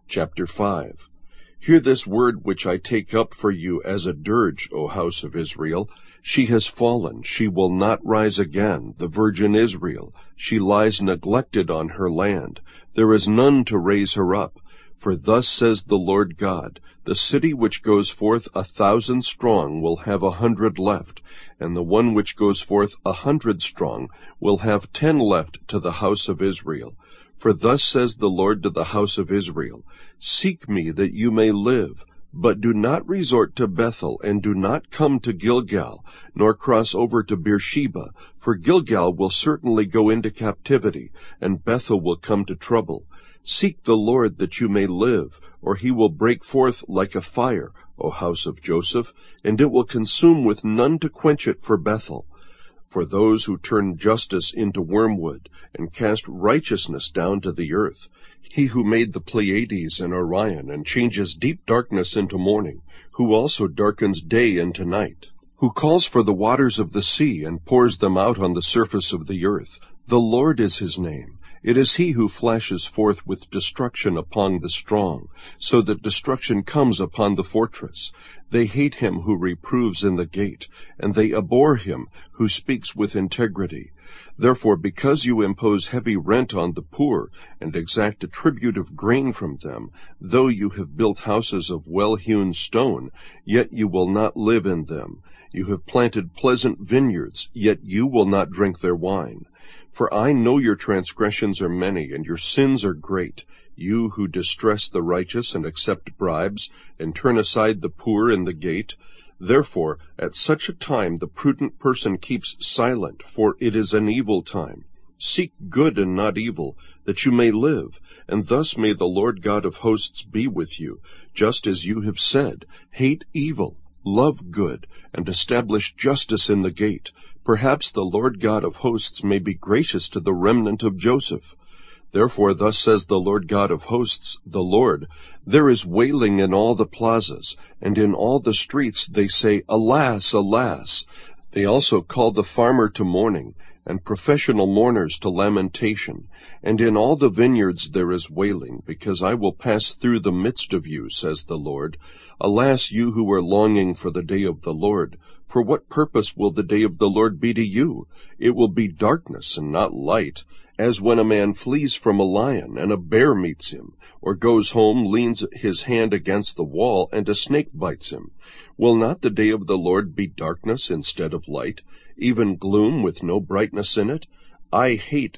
Chapter 5. Hear this word which I take up for you as a dirge, O house of Israel. She has fallen, she will not rise again, the virgin Israel. She lies neglected on her land. There is none to raise her up. For thus says the Lord God, the city which goes forth 1,000 strong will have 100 left, and the one which goes forth 100 strong will have 10 left to the house of Israel. For thus says the Lord to the house of Israel, Seek me that you may live, but do not resort to Bethel, and do not come to Gilgal, nor cross over to Beersheba, for Gilgal will certainly go into captivity, and Bethel will come to trouble. Seek the Lord that you may live, or he will break forth like a fire, O house of Joseph, and it will consume with none to quench it for Bethel. For those who turn justice into wormwood, and cast righteousness down to the earth, he who made the Pleiades and Orion, and changes deep darkness into morning, who also darkens day into night, who calls for the waters of the sea, and pours them out on the surface of the earth. The Lord is his name. It is he who flashes forth with destruction upon the strong, so that destruction comes upon the fortress. They hate him who reproves in the gate, and they abhor him who speaks with integrity. Therefore, because you impose heavy rent on the poor, and exact a tribute of grain from them, though you have built houses of well-hewn stone, yet you will not live in them. You have planted pleasant vineyards, yet you will not drink their wine. For I know your transgressions are many, and your sins are great, you who distress the righteous and accept bribes, and turn aside the poor in the gate. Therefore, at such a time the prudent person keeps silent, for it is an evil time. Seek good and not evil, that you may live, and thus may the Lord God of hosts be with you, just as you have said, Hate evil, love good, and establish justice in the gate. Perhaps the Lord God of hosts may be gracious to the remnant of Joseph. Therefore thus says the Lord God of hosts, the Lord, There is wailing in all the plazas, and in all the streets they say, Alas, alas! They also call the farmer to mourning, and professional mourners to lamentation. And in all the vineyards there is wailing, because I will pass through the midst of you, says the Lord. Alas, you who are longing for the day of the Lord! For what purpose will the day of the Lord be to you? It will be darkness and not light, as when a man flees from a lion, and a bear meets him, or goes home, leans his hand against the wall, and a snake bites him. Will not the day of the Lord be darkness instead of light, even gloom with no brightness in it? I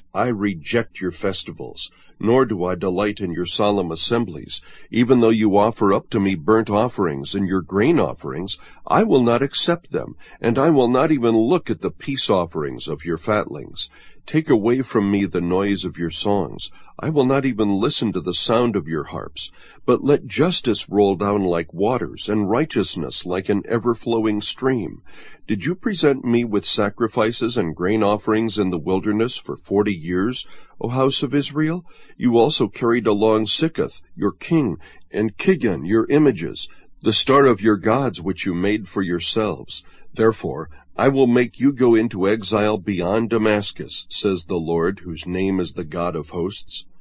reject your festivals, nor do I delight in your solemn assemblies. Even though you offer up to me burnt offerings and your grain offerings, I will not accept them, and I will not even look at the peace offerings of your fatlings. Take away from me the noise of your songs. I will not even listen to the sound of your harps. But let justice roll down like waters, and righteousness like an ever-flowing stream. Did you present me with sacrifices and grain offerings in the wilderness for 40 years, O house of Israel? You also carried along Sikkuth, your king, and Kigun, your images, the star of your gods which you made for yourselves. Therefore, I will make you go into exile beyond Damascus, says the Lord, whose name is the God of hosts.